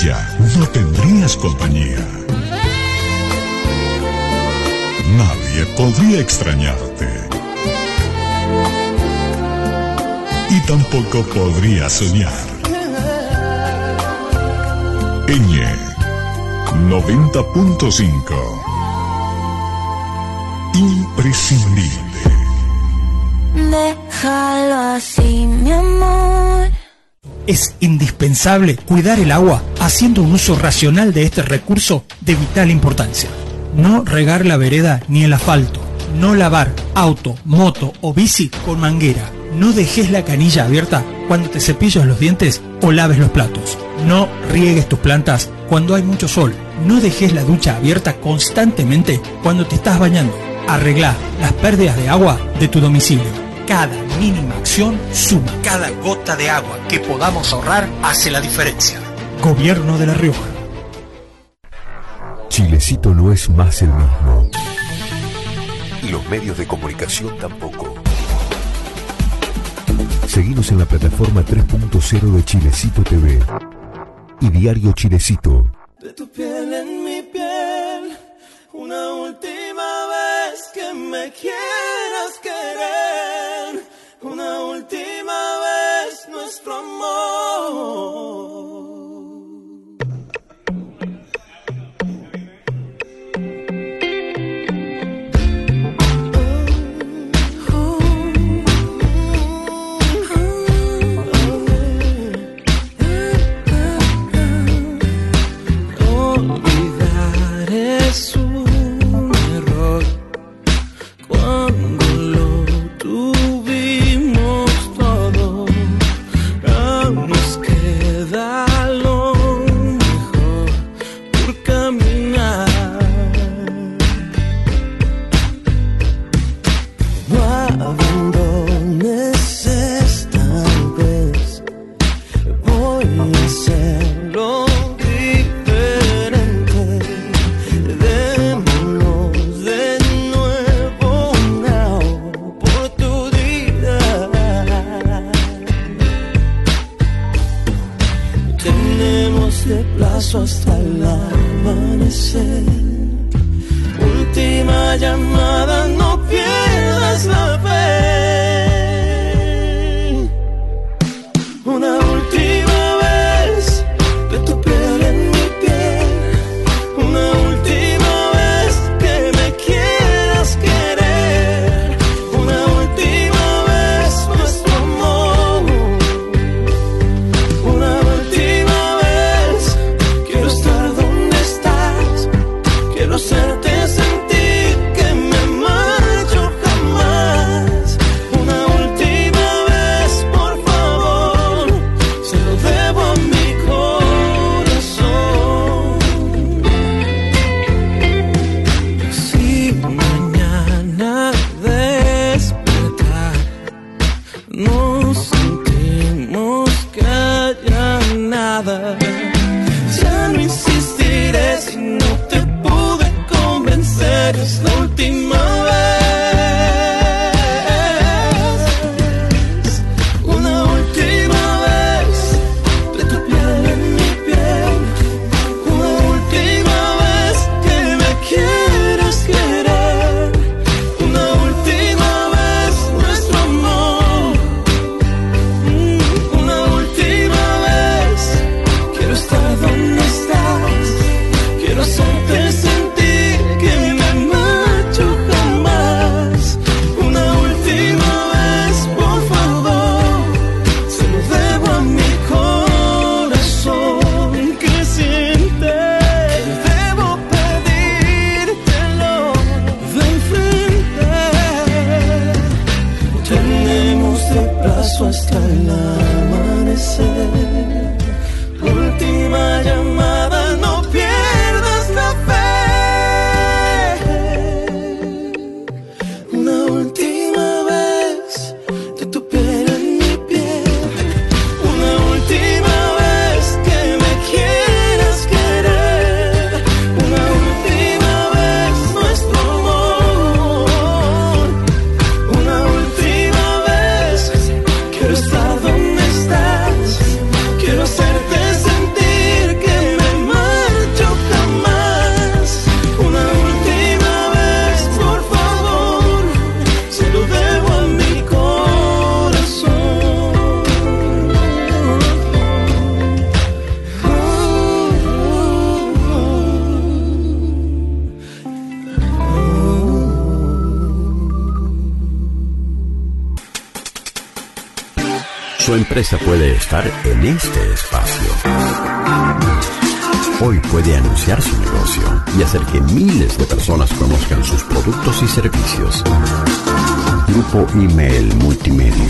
distancia no tendrías compañía. Nadie podría extrañarte. Y tampoco podría soñar. Ñ 90.5. Imprescindible. Déjalo así, mi amor. Es indispensable cuidar el agua haciendo un uso racional de este recurso de vital importancia. No regar la vereda ni el asfalto. No lavar auto, moto o bici con manguera. No dejes la canilla abierta cuando te cepillas los dientes o laves los platos. No riegues tus plantas cuando hay mucho sol. No dejes la ducha abierta constantemente cuando te estás bañando. Arregla las pérdidas de agua de tu domicilio. Cada mínima acción suma. Cada gota de agua que podamos ahorrar hace la diferencia. Gobierno de La Rioja. Chilecito no es más el mismo. Y los medios de comunicación tampoco. Seguimos en la plataforma 3.0 de Chilecito TV y Diario Chilecito. De tu piel en mi piel, una última vez que me quieras querer, una última vez nuestro amor. Es un error cuando lo tuvimos todo. Aún nos queda lo mejor por caminar. No abandones esta vez. Voy a hacerlo. Hasta el amanecer. Última llamada, no pierdas la fe. Una última vez de tu piel en mi piel. Una última vez que me quieras querer. Una última vez nuestro amor. Una última vez. Quiero estar donde estás, quiero hacerte sentir que me marcho jamás. Una última vez, por favor, se lo debo a mi corazón. Si mañana despertar no sentimos que haya nada, ya no insistiré si no te pude convencer. Es la última vez. Una última vez de tu piel en mi piel. Una última vez que me quieras querer. Una última vez nuestro amor. Su empresa puede estar en este espacio. Hoy puede anunciar su negocio y hacer que miles de personas conozcan sus productos y servicios. Grupo Email Multimedia.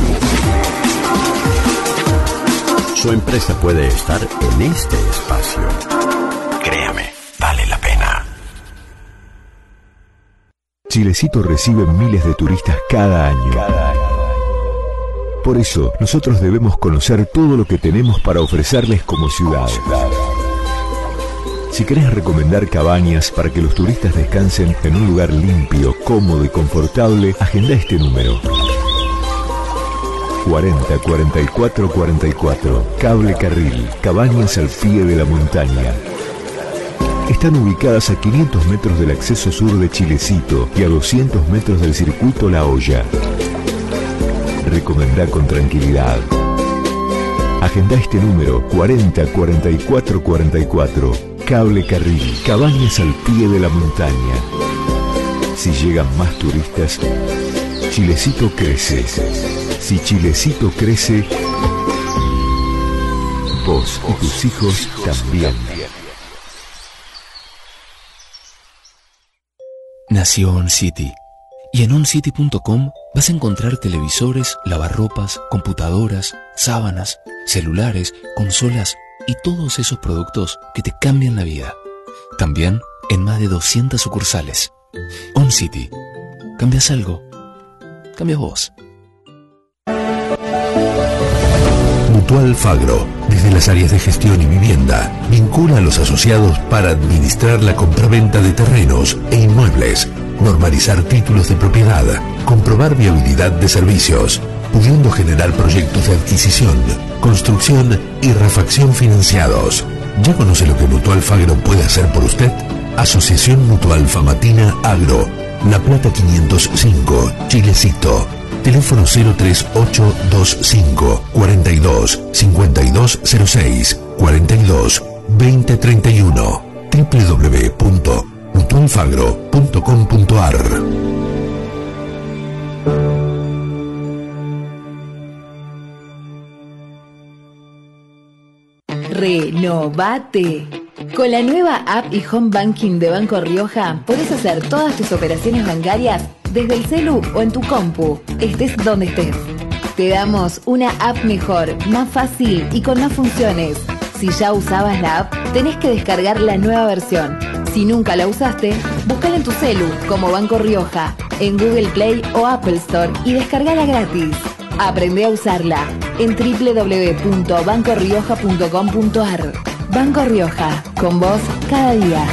Su empresa puede estar en este espacio. Créame, vale la pena. Chilecito recibe miles de turistas cada año. Por eso, nosotros debemos conocer todo lo que tenemos para ofrecerles como ciudad. Si querés recomendar cabañas para que los turistas descansen en un lugar limpio, cómodo y confortable, agenda este número. 40 44 44. Cable Carril, cabañas al pie de la montaña. Están ubicadas a 500 metros del acceso sur de Chilecito y a 200 metros del circuito La Olla. Recomendá con tranquilidad. Agenda este número 40 44 44. Cable Carril, cabañas al pie de la montaña. Si llegan más turistas, Chilecito crece. Si Chilecito crece, vos y tus hijos también. Nació On City. Y en oncity.com vas a encontrar televisores, lavarropas, computadoras, sábanas, celulares, consolas y todos esos productos que te cambian la vida. También en más de 200 sucursales. On City. ¿Cambias algo? Cambias vos. Mutual Fagro, desde las áreas de gestión y vivienda, vincula a los asociados para administrar la compraventa de terrenos e inmuebles, normalizar títulos de propiedad, comprobar viabilidad de servicios, pudiendo generar proyectos de adquisición, construcción y refacción financiados. ¿Ya conoce lo que Mutual Fagro puede hacer por usted? Asociación Mutual Famatina Agro, La Plata 505, Chilecito. Teléfono 03825 42 5206 42 2031 www.mutualfagro.com.ar. Renovate. Con la nueva app y home banking de Banco Rioja podés hacer todas tus operaciones bancarias desde el celu o en tu compu, estés donde estés. Te damos una app mejor, más fácil y con más funciones. Si ya usabas la app, tenés que descargar la nueva versión. Si nunca la usaste, búscala en tu celu como Banco Rioja, en Google Play o Apple Store y descargala gratis. Aprende a usarla en www.bancorioja.com.ar. Banco Rioja, con vos cada día.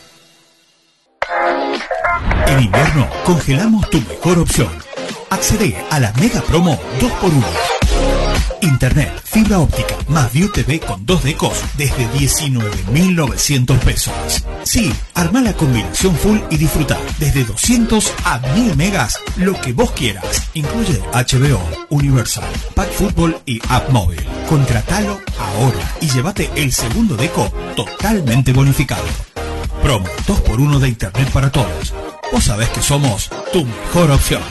En invierno, congelamos tu mejor opción. Accede a la mega promo 2x1. Internet, fibra óptica, más View TV con 2 decos desde 19.900 pesos. Sí, arma la combinación full y disfruta desde 200 a 1000 megas, lo que vos quieras. Incluye HBO, Universal, Pack Fútbol y App Móvil. Contratalo ahora y llévate el segundo deco totalmente bonificado. Promo 2x1 de Internet para todos. Vos sabés que somos tu mejor opción.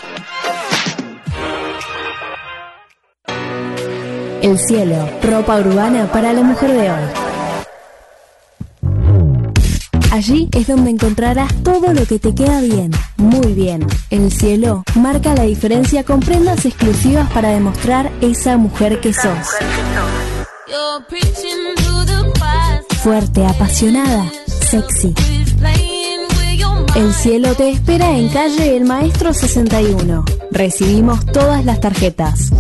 El Cielo, ropa urbana para la mujer de hoy. Allí es donde encontrarás todo lo que te queda bien, muy bien. El Cielo marca la diferencia con prendas exclusivas para demostrar esa mujer que sos. Fuerte, apasionada, sexy. El Cielo te espera en calle El Maestro 61. Recibimos todas las tarjetas.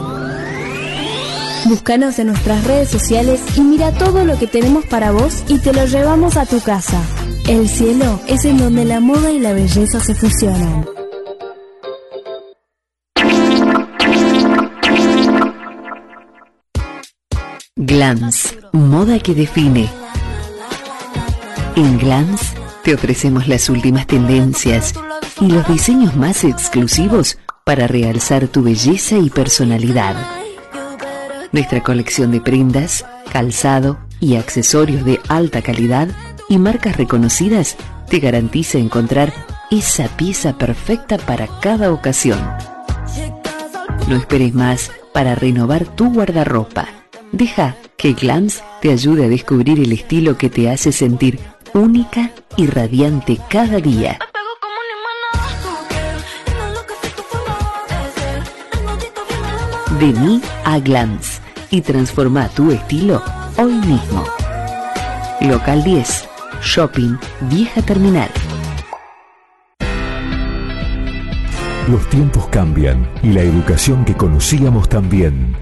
Búscanos en nuestras redes sociales y mira todo lo que tenemos para vos y te lo llevamos a tu casa. El Cielo es en donde la moda y la belleza se fusionan. Glance, moda que define. En Glance te ofrecemos las últimas tendencias y los diseños más exclusivos para realzar tu belleza y personalidad. Nuestra colección de prendas, calzado y accesorios de alta calidad y marcas reconocidas te garantiza encontrar esa pieza perfecta para cada ocasión. No esperes más para renovar tu guardarropa. Deja que Glams te ayude a descubrir el estilo que te hace sentir única y radiante cada día. Vení a Glams y transforma tu estilo hoy mismo. Local 10, Shopping Vieja Terminal. Los tiempos cambian y la educación que conocíamos también.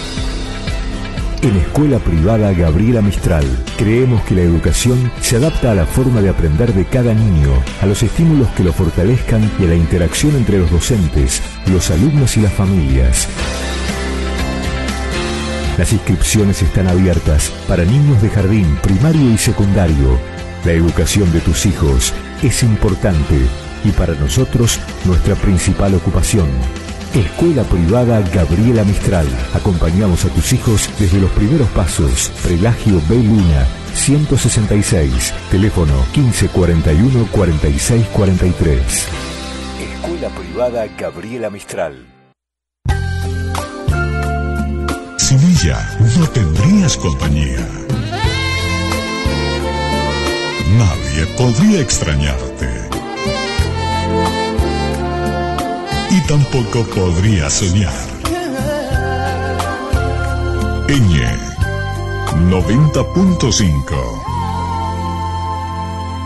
En Escuela Privada Gabriela Mistral, creemos que la educación se adapta a la forma de aprender de cada niño, a los estímulos que lo fortalezcan y a la interacción entre los docentes, los alumnos y las familias. Las inscripciones están abiertas para niños de jardín, primario y secundario. La educación de tus hijos es importante y para nosotros nuestra principal ocupación. Escuela Privada Gabriela Mistral. Acompañamos a tus hijos desde los primeros pasos. Prelagio B. Luna, 166. Teléfono 1541 4643. Escuela Privada Gabriela Mistral. Sin ella no tendrías compañía. Nadie podría extrañarte. Y tampoco podría soñar. Ñ 90.5.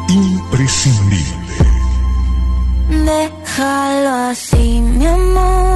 Imprescindible. Déjalo así, mi amor.